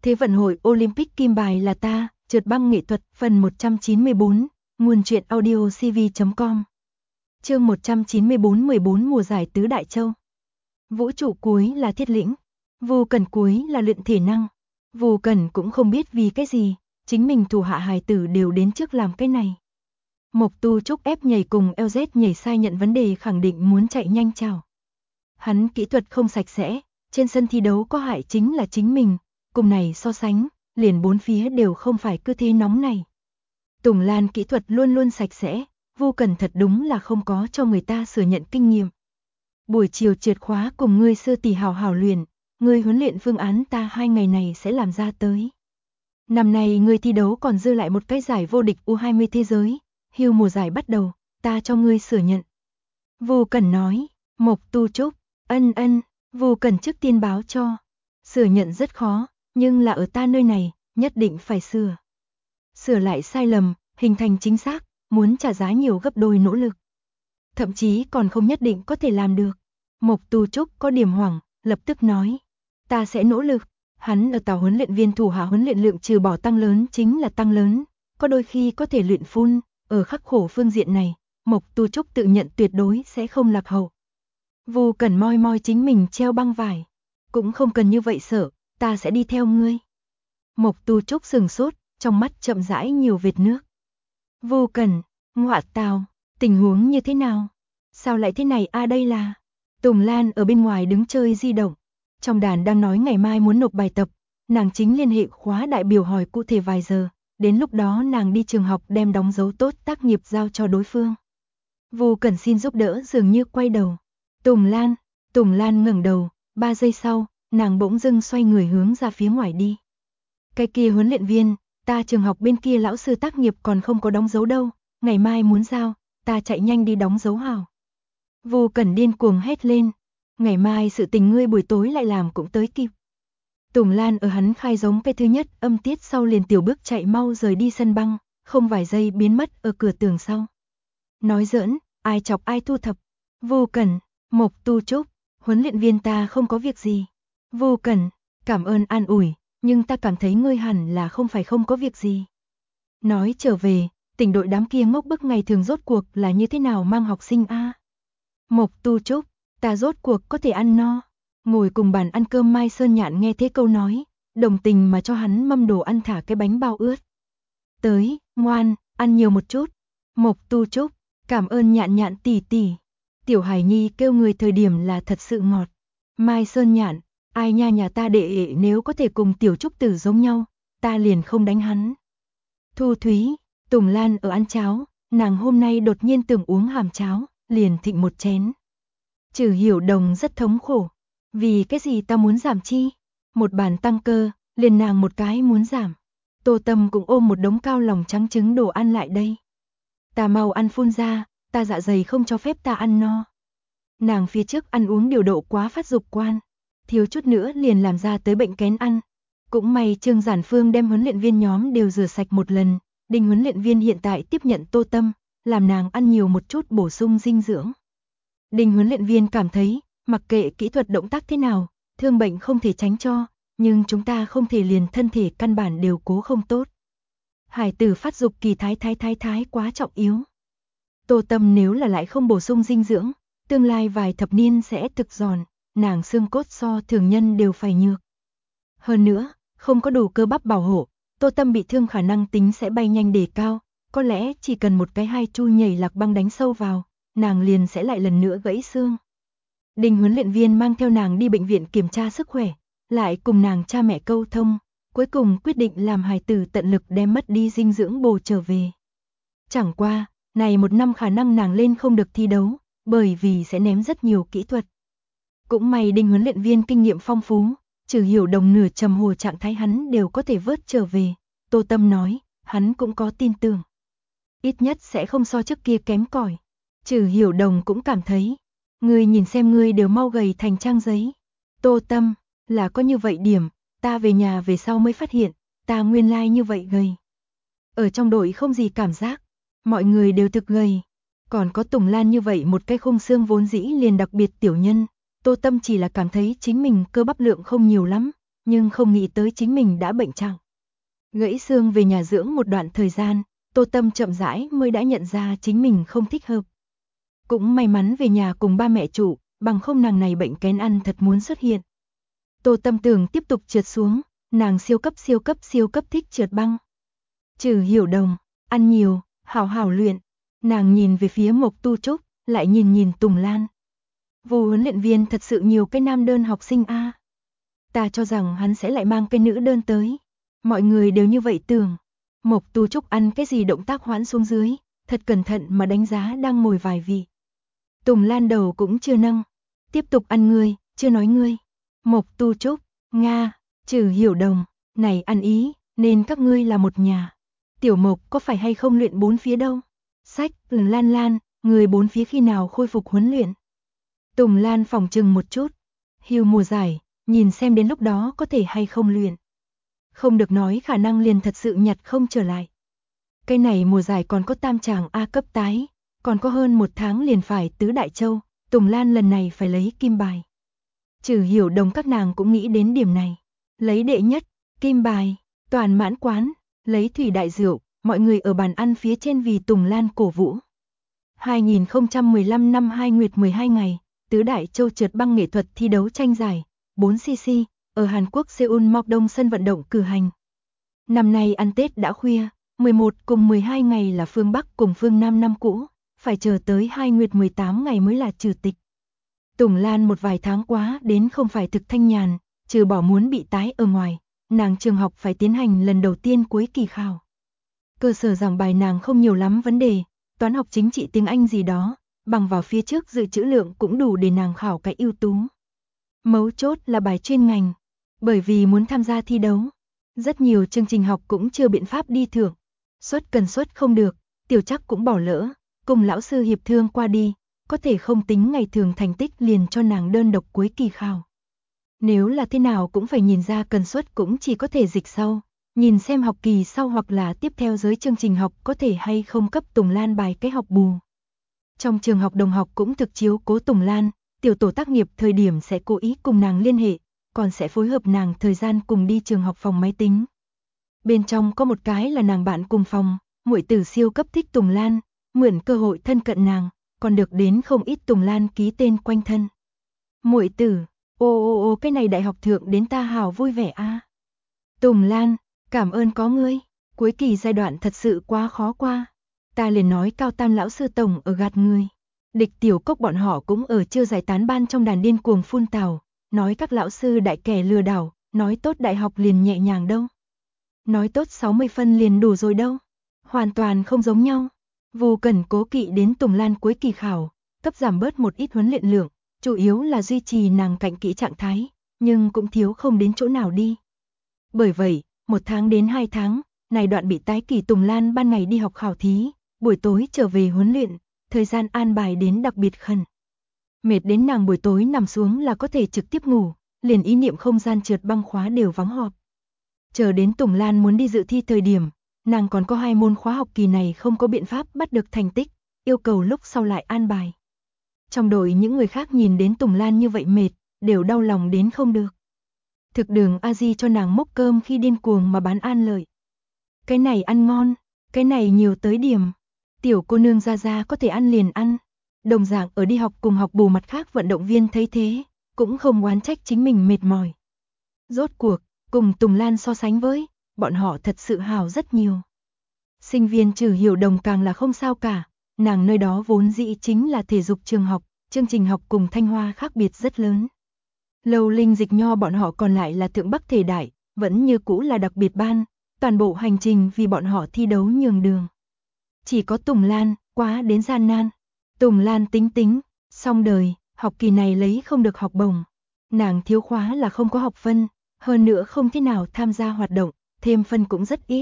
Thế vận hội Olympic kim bài là ta, trượt băng nghệ thuật, phần 194, nguồn truyện audio cv.com. Chương 194-14 mùa giải tứ đại châu. Vũ trụ cuối là thiết lĩnh, Vu Cẩn cuối là luyện thể năng. Vu Cẩn cũng không biết vì cái gì, chính mình thủ hạ hài tử đều đến trước làm cái này. Mộc Tu Trúc ép nhảy cùng LZ nhảy sai nhận vấn đề khẳng định muốn chạy nhanh chào. Hắn kỹ thuật không sạch sẽ, trên sân thi đấu có hại chính là chính mình, cùng này so sánh, liền bốn phía đều không phải cứ thế nóng này. Tùng Lan kỹ thuật luôn luôn sạch sẽ, Vu Cẩn thật đúng là không có cho người ta sửa nhận kinh nghiệm. Buổi chiều trượt khóa cùng ngươi sư tỷ hào hào luyện, ngươi huấn luyện phương án ta 2 ngày này sẽ làm ra tới. Năm nay ngươi thi đấu còn dư lại một cái giải vô địch U20 thế giới, hưu mùa giải bắt đầu, ta cho ngươi sửa nhận. Vu Cẩn nói, Mộc Tu Trúc, ân, Vu Cẩn trước tiên báo cho. Sửa nhận rất khó, nhưng là ở ta nơi này, nhất định phải sửa. Sửa lại sai lầm, hình thành chính xác, muốn trả giá nhiều gấp đôi nỗ lực. Thậm chí còn không nhất định có thể làm được. Mộc Tu Trúc có điểm hoảng, lập tức nói, ta sẽ nỗ lực. Hắn ở tàu huấn luyện viên thủ hạ huấn luyện lượng trừ bỏ tăng lớn chính là tăng lớn, có đôi khi có thể luyện full, ở khắc khổ phương diện này, Mộc Tu Trúc tự nhận tuyệt đối sẽ không lạc hậu. Vu Cẩn moi moi chính mình treo băng vải, cũng không cần như vậy sợ, ta sẽ đi theo ngươi. Mộc Tu Trúc sừng sốt, trong mắt chậm rãi nhiều vệt nước. Vu Cẩn, ngọa tào, tình huống như thế nào? Sao lại thế này đây là... Tùng Lan ở bên ngoài đứng chơi di động. Trong đàn đang nói ngày mai muốn nộp bài tập, nàng chính liên hệ khóa đại biểu hỏi cụ thể vài giờ, đến lúc đó nàng đi trường học đem đóng dấu tốt tác nghiệp giao cho đối phương. Vu Cẩn xin giúp đỡ dường như quay đầu. Tùng Lan ngẩng đầu, 3 giây sau, nàng bỗng dưng xoay người hướng ra phía ngoài đi. Cái kia huấn luyện viên, ta trường học bên kia lão sư tác nghiệp còn không có đóng dấu đâu, ngày mai muốn giao, ta chạy nhanh đi đóng dấu hào. Vu Cẩn điên cuồng hét lên, ngày mai sự tình ngươi buổi tối lại làm cũng tới kịp. Tùng Lan ở hắn khai giống cái thứ nhất âm tiết sau liền tiểu bước chạy mau rời đi sân băng, không vài giây biến mất ở cửa tường sau. Nói giỡn, ai chọc ai thu thập. Vu Cẩn, Mộc Tu Trúc, huấn luyện viên ta không có việc gì. Vu Cẩn, cảm ơn an ủi, nhưng ta cảm thấy ngươi hẳn là không phải không có việc gì. Nói trở về, tỉnh đội đám kia ngốc bức ngày thường rốt cuộc là như thế nào mang học sinh a? Mộc Tu Trúc, ta rốt cuộc có thể ăn no. Ngồi cùng bàn ăn cơm Mai Sơn Nhạn nghe thế câu nói, đồng tình mà cho hắn mâm đồ ăn thả cái bánh bao ướt. Tới, ngoan, ăn nhiều một chút. Mộc Tu Trúc, cảm ơn Nhạn tỷ tỷ. Tiểu Hải Nhi kêu người thời điểm là thật sự ngọt. Mai Sơn Nhạn, ai nha, nhà ta đệ nếu có thể cùng Tiểu Trúc Tử giống nhau, ta liền không đánh hắn. Thu Thúy, Tùng Lan ở ăn cháo, nàng hôm nay đột nhiên tưởng uống hàm cháo, liền thịnh một chén. Trừ Hiểu Đồng rất thống khổ. Vì cái gì ta muốn giảm chi? Một bàn tăng cơ, liền nàng một cái muốn giảm. Tô Tâm cũng ôm một đống cao lòng trắng trứng đồ ăn lại đây. Ta mau ăn phun ra, ta dạ dày không cho phép ta ăn no. Nàng phía trước ăn uống điều độ quá phát dục quan, thiếu chút nữa liền làm ra tới bệnh kén ăn. Cũng may Trương Giản Phương đem huấn luyện viên nhóm đều rửa sạch một lần, Đinh huấn luyện viên hiện tại tiếp nhận Tô Tâm, làm nàng ăn nhiều một chút bổ sung dinh dưỡng. Đinh huấn luyện viên cảm thấy, mặc kệ kỹ thuật động tác thế nào, thương bệnh không thể tránh cho, nhưng chúng ta không thể liền thân thể căn bản đều cố không tốt. Hải tử phát dục kỳ thái quá trọng yếu. Tô Tâm nếu là lại không bổ sung dinh dưỡng, tương lai vài thập niên sẽ thực giòn, nàng xương cốt so thường nhân đều phải nhược. Hơn nữa, không có đủ cơ bắp bảo hộ, Tô Tâm bị thương khả năng tính sẽ bay nhanh đề cao, có lẽ chỉ cần một cái hai chu nhảy lạc băng đánh sâu vào, nàng liền sẽ lại lần nữa gãy xương. Đinh huấn luyện viên mang theo nàng đi bệnh viện kiểm tra sức khỏe, lại cùng nàng cha mẹ câu thông, cuối cùng quyết định làm hài tử tận lực đem mất đi dinh dưỡng bổ trở về. Chẳng qua, này một năm khả năng nàng lên không được thi đấu, bởi vì sẽ ném rất nhiều kỹ thuật. Cũng may Đinh huấn luyện viên kinh nghiệm phong phú, Trừ Hiểu Đồng nửa trầm hồ trạng thái hắn đều có thể vớt trở về. Tô Tâm nói, hắn cũng có tin tưởng. Ít nhất sẽ không so trước kia kém cỏi. Trừ Hiểu Đồng cũng cảm thấy, ngươi nhìn xem ngươi đều mau gầy thành trang giấy. Tô Tâm, là có như vậy điểm, ta về nhà về sau mới phát hiện, ta nguyên lai như vậy gầy. Ở trong đội không gì cảm giác, mọi người đều thực gầy. Còn có Tùng Lan như vậy một cái khung xương vốn dĩ liền đặc biệt tiểu nhân, Tô Tâm chỉ là cảm thấy chính mình cơ bắp lượng không nhiều lắm, nhưng không nghĩ tới chính mình đã bệnh trọng. Gãy xương về nhà dưỡng một đoạn thời gian, Tô Tâm chậm rãi mới đã nhận ra chính mình không thích hợp. Cũng may mắn về nhà cùng ba mẹ trụ, bằng không nàng này bệnh kén ăn thật muốn xuất hiện. Tô Tâm tưởng tiếp tục trượt xuống, nàng siêu cấp thích trượt băng. Trừ Hiểu Đồng, ăn nhiều, hảo hảo luyện. Nàng nhìn về phía Mộc Tu Trúc, lại nhìn Tùng Lan. Vu huấn luyện viên thật sự nhiều cái nam đơn học sinh a. Ta cho rằng hắn sẽ lại mang cái nữ đơn tới. Mọi người đều như vậy tưởng. Mộc Tu Trúc ăn cái gì động tác hoãn xuống dưới, thật cẩn thận mà đánh giá đang ngồi vài vị. Tùng Lan đầu cũng chưa nâng. Tiếp tục ăn ngươi, chưa nói ngươi. Mộc Tu Trúc, Nga, Trừ Hiểu Đồng, này ăn ý, nên các ngươi là một nhà. Tiểu Mộc có phải hay không luyện bốn phía đâu? Sách, Lan, người bốn phía khi nào khôi phục huấn luyện? Tùng Lan phỏng chừng một chút. Hưu mùa giải, nhìn xem đến lúc đó có thể hay không luyện. Không được nói khả năng liền thật sự nhặt không trở lại. Cái này mùa giải còn có tam tràng A cấp tái, còn có hơn một tháng liền phải tứ đại châu, Tùng Lan lần này phải lấy kim bài. Trừ Hiểu Đồng các nàng cũng nghĩ đến điểm này. Lấy đệ nhất, kim bài, toàn mãn quán, lấy thủy đại rượu, mọi người ở bàn ăn phía trên vì Tùng Lan cổ vũ. 2015 năm 2 nguyệt 12 ngày, tứ đại châu trượt băng nghệ thuật thi đấu tranh giải 4cc ở Hàn Quốc Seoul Mok Dong sân vận động cử hành. Năm nay ăn Tết đã khuya, 11 cùng 12 ngày là phương Bắc cùng phương Nam năm cũ, phải chờ tới 2 nguyệt 18 ngày mới là trừ tịch. Tùng Lan một vài tháng quá đến không phải thực thanh nhàn, trừ bỏ muốn bị tái ở ngoài, nàng trường học phải tiến hành lần đầu tiên cuối kỳ khảo. Cơ sở giảng bài nàng không nhiều lắm vấn đề, toán học chính trị tiếng Anh gì đó, bằng vào phía trước dự trữ lượng cũng đủ để nàng khảo cái ưu tú. Mấu chốt là bài chuyên ngành, bởi vì muốn tham gia thi đấu, rất nhiều chương trình học cũng chưa biện pháp đi thưởng, cần suất không được, tiểu chắc cũng bỏ lỡ, cùng lão sư hiệp thương qua đi, có thể không tính ngày thường thành tích liền cho nàng đơn độc cuối kỳ khảo. Nếu là thế nào cũng phải nhìn ra cần suất cũng chỉ có thể dịch sau, nhìn xem học kỳ sau hoặc là tiếp theo giới chương trình học có thể hay không cấp Tùng Lan bài cái học bù. Trong trường học đồng học cũng thực chiếu cố Tùng Lan, tiểu tổ tác nghiệp thời điểm sẽ cố ý cùng nàng liên hệ, còn sẽ phối hợp nàng thời gian cùng đi trường học phòng máy tính. Bên trong có một cái là nàng bạn cùng phòng, muội tử siêu cấp thích Tùng Lan, mượn cơ hội thân cận nàng, còn được đến không ít Tùng Lan ký tên quanh thân. Muội tử, ô cái này đại học thượng đến ta hào vui vẻ a. Tùng Lan, cảm ơn có ngươi, cuối kỳ giai đoạn thật sự quá khó qua. Ta liền nói Cao Tam lão sư tổng ở gạt ngươi. Địch Tiểu Cốc bọn họ cũng ở chưa giải tán ban trong đàn điên cuồng phun tào, nói các lão sư đại kẻ lừa đảo, nói tốt đại học liền nhẹ nhàng đâu. Nói tốt 60 phân liền đủ rồi đâu. Hoàn toàn không giống nhau. Vu Cẩn cố kỵ đến Tùng Lan cuối kỳ khảo, cấp giảm bớt một ít huấn luyện lượng, chủ yếu là duy trì nàng cạnh kỹ trạng thái, nhưng cũng thiếu không đến chỗ nào đi. Bởi vậy, 1 tháng đến 2 tháng, này đoạn bị tái kỳ Tùng Lan ban ngày đi học khảo thí, buổi tối trở về huấn luyện, thời gian an bài đến đặc biệt khẩn. Mệt đến nàng buổi tối nằm xuống là có thể trực tiếp ngủ, liền ý niệm không gian trượt băng khóa đều vắng họp. Chờ đến Tùng Lan muốn đi dự thi thời điểm, nàng còn có 2 môn khóa học kỳ này không có biện pháp bắt được thành tích, yêu cầu lúc sau lại an bài. Trong đội những người khác nhìn đến Tùng Lan như vậy mệt, đều đau lòng đến không được. Thực đường a di cho nàng mốc cơm khi điên cuồng mà bán an lợi. Cái này ăn ngon, cái này nhiều tới điểm. Tiểu cô nương ra có thể ăn liền ăn. Đồng dạng ở đi học cùng học bù mặt khác vận động viên thấy thế, cũng không oán trách chính mình mệt mỏi. Rốt cuộc, cùng Tùng Lan so sánh với, bọn họ thật sự hào rất nhiều. Sinh viên Trừ Hiểu Đồng càng là không sao cả, nàng nơi đó vốn dĩ chính là thể dục trường học, chương trình học cùng Thanh Hoa khác biệt rất lớn. Lâu Linh Dịch Nho bọn họ còn lại là thượng Bắc thể đại, vẫn như cũ là đặc biệt ban, toàn bộ hành trình vì bọn họ thi đấu nhường đường. Chỉ có Tùng Lan, quá đến gian nan. Tùng Lan tính, xong đời, học kỳ này lấy không được học bổng. Nàng thiếu khóa là không có học phân, hơn nữa không thế nào tham gia hoạt động, thêm phân cũng rất ít.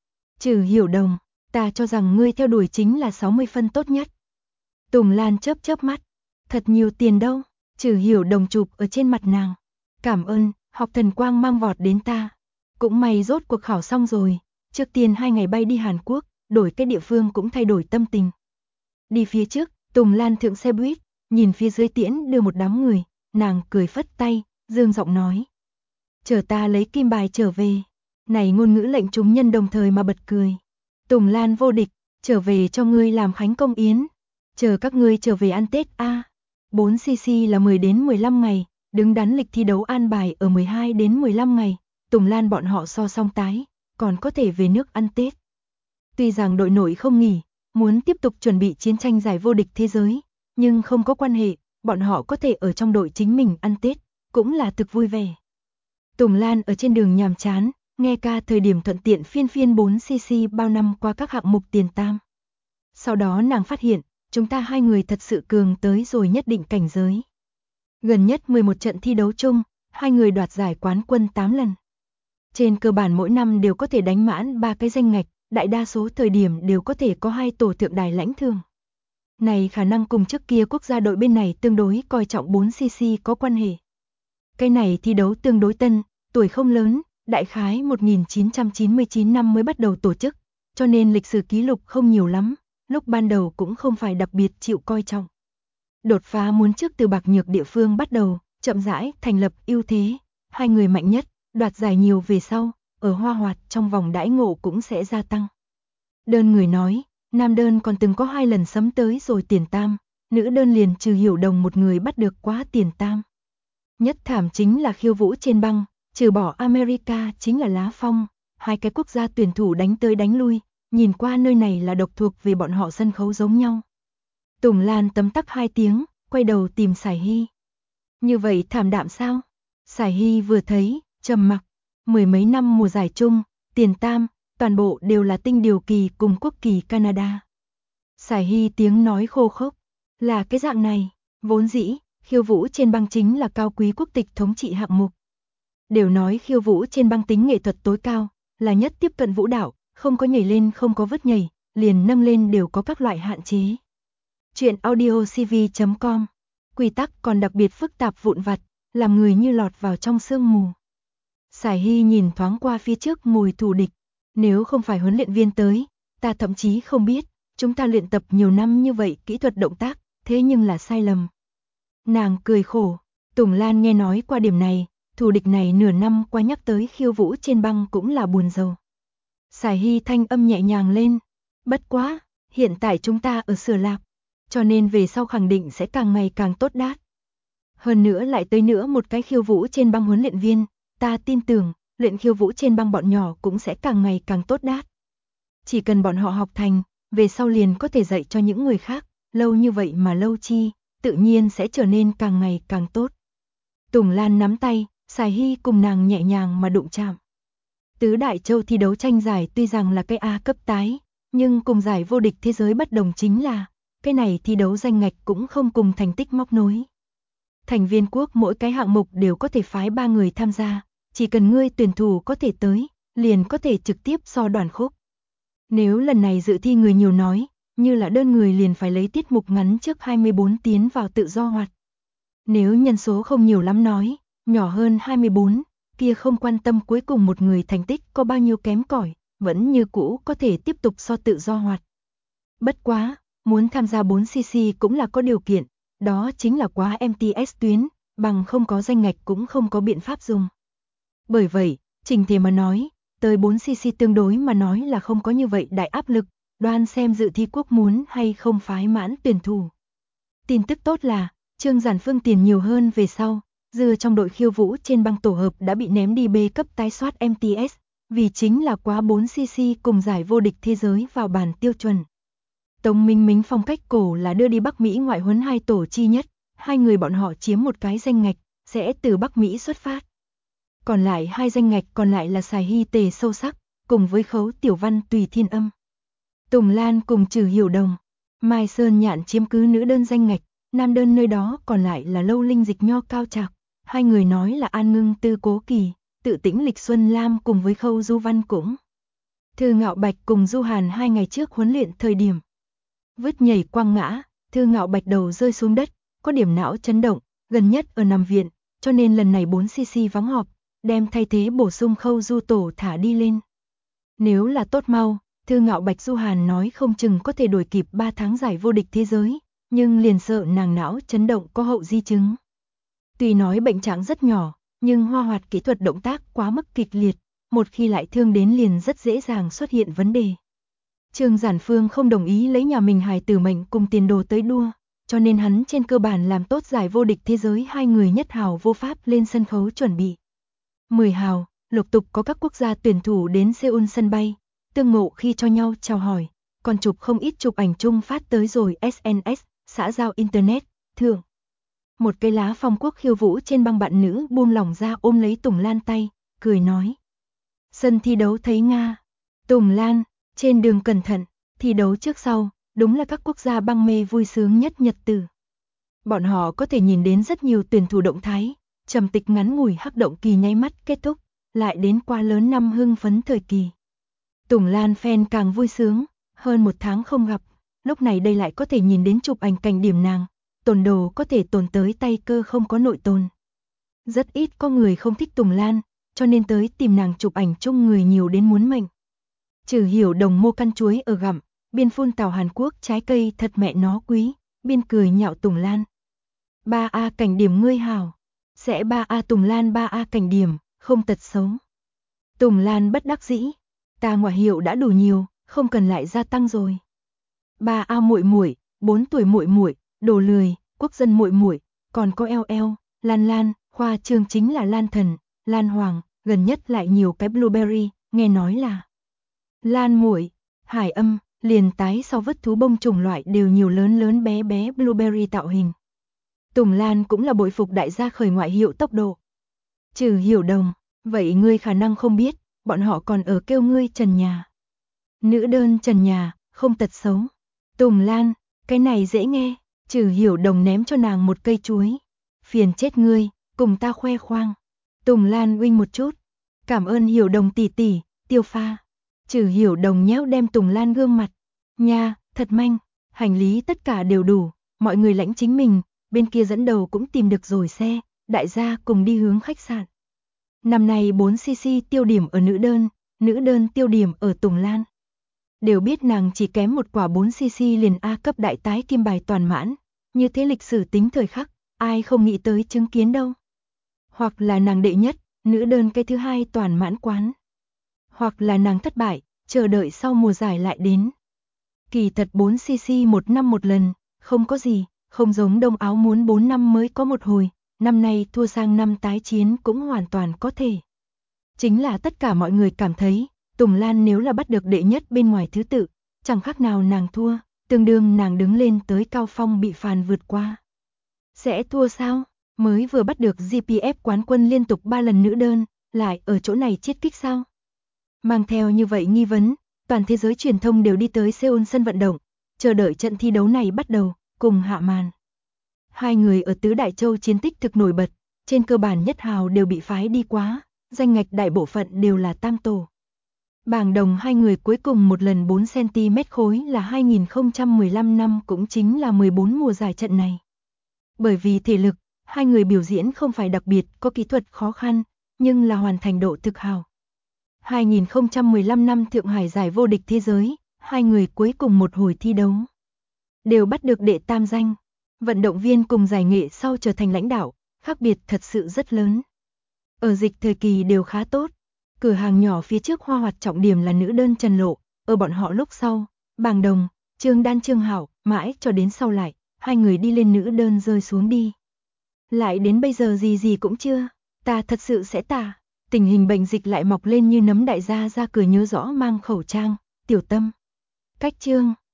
Trừ Hiểu Đồng, ta cho rằng ngươi theo đuổi chính là 60 phân tốt nhất. Tùng Lan chớp mắt, thật nhiều tiền đâu. Trừ Hiểu Đồng chụp ở trên mặt nàng. Cảm ơn, học thần quang mang vọt đến ta. Cũng may rốt cuộc khảo xong rồi, trước tiên 2 ngày bay đi Hàn Quốc, đổi cái địa phương cũng thay đổi tâm tình. Đi phía trước, Tùng Lan thượng xe buýt, nhìn phía dưới tiễn đưa một đám người, nàng cười phất tay, dương giọng nói. chờ ta lấy kim bài trở về. Này ngôn ngữ lệnh chúng nhân đồng thời mà bật cười. Tùng Lan vô địch, trở về cho ngươi làm khánh công yến. Chờ các ngươi trở về ăn Tết a. 4cc là 10 đến 15 ngày, đứng đắn lịch thi đấu an bài ở 12 đến 15 ngày. Tùng Lan bọn họ so xong tái, còn có thể về nước ăn Tết. Tuy rằng đội nội không nghỉ, muốn tiếp tục chuẩn bị chiến tranh giải vô địch thế giới, nhưng không có quan hệ, bọn họ có thể ở trong đội chính mình ăn Tết, cũng là thực vui vẻ. Tùng Lan ở trên đường nhàm chán, nghe ca thời điểm thuận tiện phiên 4cc bao năm qua các hạng mục tiền tam. Sau đó nàng phát hiện, chúng ta hai người thật sự cường tới rồi nhất định cảnh giới. Gần nhất 11 trận thi đấu chung, hai người đoạt giải quán quân 8 lần. Trên cơ bản mỗi năm đều có thể đánh mãn 3 cái danh ngạch, đại đa số thời điểm đều có thể có 2 tổ thượng đài lãnh thương. Này khả năng cùng trước kia quốc gia đội bên này tương đối coi trọng 4cc có quan hệ. Cái này thi đấu tương đối tân, tuổi không lớn, đại khái 1999 năm mới bắt đầu tổ chức, cho nên lịch sử ký lục không nhiều lắm, lúc ban đầu cũng không phải đặc biệt chịu coi trọng. Đột phá muốn trước từ bạc nhược địa phương bắt đầu, chậm rãi thành lập ưu thế, hai người mạnh nhất, đoạt giải nhiều về sau, ở hoa hoạt trong vòng đãi ngộ cũng sẽ gia tăng. Đơn người nói, nam đơn còn từng có 2 lần sấm tới rồi tiền tam, nữ đơn liền trừ Hiểu Đồng một người bắt được quá tiền tam. Nhất thảm chính là khiêu vũ trên băng, trừ bỏ America chính là Lá Phong, 2 cái quốc gia tuyển thủ đánh tới đánh lui, nhìn qua nơi này là độc thuộc về bọn họ sân khấu giống nhau. Tùng Lan tấm tắc 2 tiếng, quay đầu tìm Sải Hy. Như vậy thảm đạm sao? Sải Hy vừa thấy, trầm mặc, 10 mấy năm mùa giải chung, tiền tam, toàn bộ đều là tinh điều kỳ cùng quốc kỳ Canada. Sải Hy tiếng nói khô khốc, là cái dạng này, vốn dĩ, khiêu vũ trên băng chính là cao quý quốc tịch thống trị hạng mục. Đều nói khiêu vũ trên băng tính nghệ thuật tối cao, là nhất tiếp cận vũ đạo, không có nhảy lên không có vứt nhảy, liền nâng lên đều có các loại hạn chế. Chuyện audiocv.com, quy tắc còn đặc biệt phức tạp vụn vặt, làm người như lọt vào trong sương mù. Sải Hy nhìn thoáng qua phía trước mùi thù địch, nếu không phải huấn luyện viên tới, ta thậm chí không biết, chúng ta luyện tập nhiều năm như vậy kỹ thuật động tác, thế nhưng là sai lầm. Nàng cười khổ, Tùng Lan nghe nói qua điểm này, thù địch này nửa năm qua nhắc tới khiêu vũ trên băng cũng là buồn rầu. Sải Hy thanh âm nhẹ nhàng lên, bất quá, hiện tại chúng ta ở sửa lạp, cho nên về sau khẳng định sẽ càng ngày càng tốt đát. Hơn nữa lại tới nữa một cái khiêu vũ trên băng huấn luyện viên, ta tin tưởng, luyện khiêu vũ trên băng bọn nhỏ cũng sẽ càng ngày càng tốt đát. Chỉ cần bọn họ học thành, về sau liền có thể dạy cho những người khác, lâu như vậy mà lâu chi, tự nhiên sẽ trở nên càng ngày càng tốt. Tùng Lan nắm tay, Sải Hy cùng nàng nhẹ nhàng mà đụng chạm. Tứ Đại Châu thi đấu tranh giải tuy rằng là cái A cấp tái, nhưng cùng giải vô địch thế giới bất đồng chính là, cái này thi đấu danh ngạch cũng không cùng thành tích móc nối. Thành viên quốc mỗi cái hạng mục đều có thể phái 3 người tham gia, chỉ cần ngươi tuyển thủ có thể tới, liền có thể trực tiếp so đoàn khúc. Nếu lần này dự thi người nhiều nói, như là đơn người liền phải lấy tiết mục ngắn trước 24 tiến vào tự do hoạt. Nếu nhân số không nhiều lắm nói, nhỏ hơn 24, kia không quan tâm cuối cùng một người thành tích có bao nhiêu kém cỏi, vẫn như cũ có thể tiếp tục so tự do hoạt. Bất quá, muốn tham gia 4cc cũng là có điều kiện, đó chính là quá MTS tuyến, bằng không có danh ngạch cũng không có biện pháp dùng. Bởi vậy, trình thể mà nói, tới 4cc tương đối mà nói là không có như vậy đại áp lực, đoan xem dự thi quốc muốn hay không phái mãn tuyển thủ. Tin tức tốt là, Trương Giản Phương tiền nhiều hơn về sau, dư trong đội khiêu vũ trên băng tổ hợp đã bị ném đi B cấp tái soát MTS, vì chính là quá 4cc cùng giải vô địch thế giới vào bàn tiêu chuẩn. Tống Minh Mính phong cách cổ là đưa đi Bắc Mỹ ngoại huấn 2 tổ chi nhất, 2 người bọn họ chiếm một cái danh ngạch, sẽ từ Bắc Mỹ xuất phát. Còn lại 2 danh ngạch còn lại là Sải Hy Tề Sâu Sắc, cùng với Khấu Tiểu Văn Tùy Thiên Âm. Tùng Lan cùng Trừ Hiểu Đồng, Mai Sơn Nhạn chiếm cứ nữ đơn danh ngạch, nam đơn nơi đó còn lại là Lâu Linh Dịch Nho Cao Trạc, 2 người nói là An Ngưng Tư Cố Kỳ, Tự Tĩnh Lịch Xuân Lam cùng với Khâu Du Văn cũng. Thư Ngạo Bạch cùng Du Hàn 2 ngày trước huấn luyện thời điểm vứt nhảy quăng ngã, Thư Ngạo Bạch đầu rơi xuống đất, có điểm não chấn động, gần nhất ở nằm viện, cho nên lần này 4cc vắng họp, đem thay thế bổ sung Khâu Du tổ thả đi lên. Nếu là tốt mau, Thư Ngạo Bạch Du Hàn nói không chừng có thể đuổi kịp 3 tháng giải vô địch thế giới, nhưng liền sợ nàng não chấn động có hậu di chứng. Tuy nói bệnh trạng rất nhỏ, nhưng Hoa Hoạt kỹ thuật động tác quá mức kịch liệt, một khi lại thương đến liền rất dễ dàng xuất hiện vấn đề. Trương Giản Phương không đồng ý lấy nhà mình hài tử mệnh cùng tiền đồ tới đua, cho nên hắn trên cơ bản làm tốt giải vô địch thế giới hai người nhất hào vô pháp lên sân khấu chuẩn bị. 10 hào, lục tục có các quốc gia tuyển thủ đến Seoul sân bay, tương ngộ khi cho nhau chào hỏi, còn chụp không ít chụp ảnh chung phát tới rồi SNS, xã giao Internet, thượng. Một cây lá phong quốc khiêu vũ trên băng bạn nữ buông lỏng ra ôm lấy Tùng Lan tay, cười nói. Sân thi đấu thấy Nga. Tùng Lan, trên đường cẩn thận, thi đấu trước sau, đúng là các quốc gia băng mê vui sướng nhất nhật tử. Bọn họ có thể nhìn đến rất nhiều tuyển thủ động thái, trầm tịch ngắn ngủi hắc động kỳ nháy mắt kết thúc, lại đến qua lớn năm hưng phấn thời kỳ. Tùng Lan fan càng vui sướng, hơn 1 tháng không gặp, lúc này đây lại có thể nhìn đến chụp ảnh cảnh điểm nàng, tồn đồ có thể tồn tới tay cơ không có nội tồn. Rất ít có người không thích Tùng Lan, cho nên tới tìm nàng chụp ảnh chung người nhiều đến muốn mệnh. Trừ Hiểu Đồng mô căn chuối ở gặm, biên phun tàu Hàn Quốc trái cây thật mẹ nó quý, biên cười nhạo Tùng Lan. 3A cảnh điểm ngươi hảo, sẽ 3A Tùng Lan 3A cảnh điểm, không tật xấu. Tùng Lan bất đắc dĩ, ta ngoại hiệu đã đủ nhiều, không cần lại gia tăng rồi. 3A muội muội, 4 tuổi muội muội, đồ lười, quốc dân muội muội, còn có eo, Lan Lan, khoa trương chính là Lan Thần, Lan Hoàng, gần nhất lại nhiều cái blueberry, nghe nói là Lan muội, Hải Âm, liền tái sau vứt thú bông chủng loại đều nhiều lớn bé bé blueberry tạo hình. Tùng Lan cũng là bội phục đại gia khởi ngoại hiệu tốc độ. Trừ Hiểu Đồng, vậy ngươi khả năng không biết, bọn họ còn ở kêu ngươi trần nhà. Nữ đơn trần nhà, không tật xấu. Tùng Lan, cái này dễ nghe, Trừ Hiểu Đồng ném cho nàng một cây chuối. Phiền chết ngươi, cùng ta khoe khoang. Tùng Lan uinh một chút. Cảm ơn Hiểu Đồng tỷ tỷ, Tiêu pha. Trừ Hiểu Đồng nhéo đem Tùng Lan gương mặt. Nha, thật manh, hành lý tất cả đều đủ, mọi người lãnh chính mình, bên kia dẫn đầu cũng tìm được rồi xe, đại gia cùng đi hướng khách sạn. Năm nay 4cc tiêu điểm ở nữ đơn tiêu điểm ở Tùng Lan. Đều biết nàng chỉ kém một quả 4cc liền A cấp đại tái kim bài toàn mãn, như thế lịch sử tính thời khắc, ai không nghĩ tới chứng kiến đâu. Hoặc là nàng đệ nhất, nữ đơn cái thứ hai toàn mãn quán. Hoặc là nàng thất bại, chờ đợi sau mùa giải lại đến. Kỳ thật 4cc một năm một lần, không có gì, không giống đông áo muốn 4 năm mới có một hồi, năm nay thua sang năm tái chiến cũng hoàn toàn có thể. Chính là tất cả mọi người cảm thấy, Tùng Lan nếu là bắt được đệ nhất bên ngoài thứ tự, chẳng khác nào nàng thua, tương đương nàng đứng lên tới cao phong bị phàn vượt qua. Sẽ thua sao? Mới vừa bắt được GPF quán quân liên tục 3 lần nữ đơn, lại ở chỗ này chiết kích sao? Mang theo như vậy nghi vấn, toàn thế giới truyền thông đều đi tới Seoul sân vận động, chờ đợi trận thi đấu này bắt đầu, cùng hạ màn. Hai người ở Tứ Đại Châu chiến tích thực nổi bật, trên cơ bản nhất hào đều bị phái đi quá, danh ngạch đại bộ phận đều là tam tổ. Bảng đồng hai người cuối cùng một lần 4cm khối là 2015 năm cũng chính là 14 mùa giải trận này. Bởi vì thể lực, hai người biểu diễn không phải đặc biệt có kỹ thuật khó khăn, nhưng là hoàn thành độ thực hào. 2015 năm Thượng Hải giải vô địch thế giới, hai người cuối cùng một hồi thi đấu đều bắt được đệ tam danh. Vận động viên cùng giải nghệ sau trở thành lãnh đạo, khác biệt thật sự rất lớn. Ở dịch thời kỳ đều khá tốt. Cửa hàng nhỏ phía trước Hoa Hoạt trọng điểm là nữ đơn Trần Lộ, ở bọn họ lúc sau, Bàng Đồng, Trương Đan Trương Hảo, mãi cho đến sau lại, hai người đi lên nữ đơn rơi xuống đi. Lại đến bây giờ gì cũng chưa, ta thật sự sẽ tả. Tình hình bệnh dịch lại mọc lên như nấm đại gia ra cửa nhớ rõ mang khẩu trang, tiểu tâm. Cách chương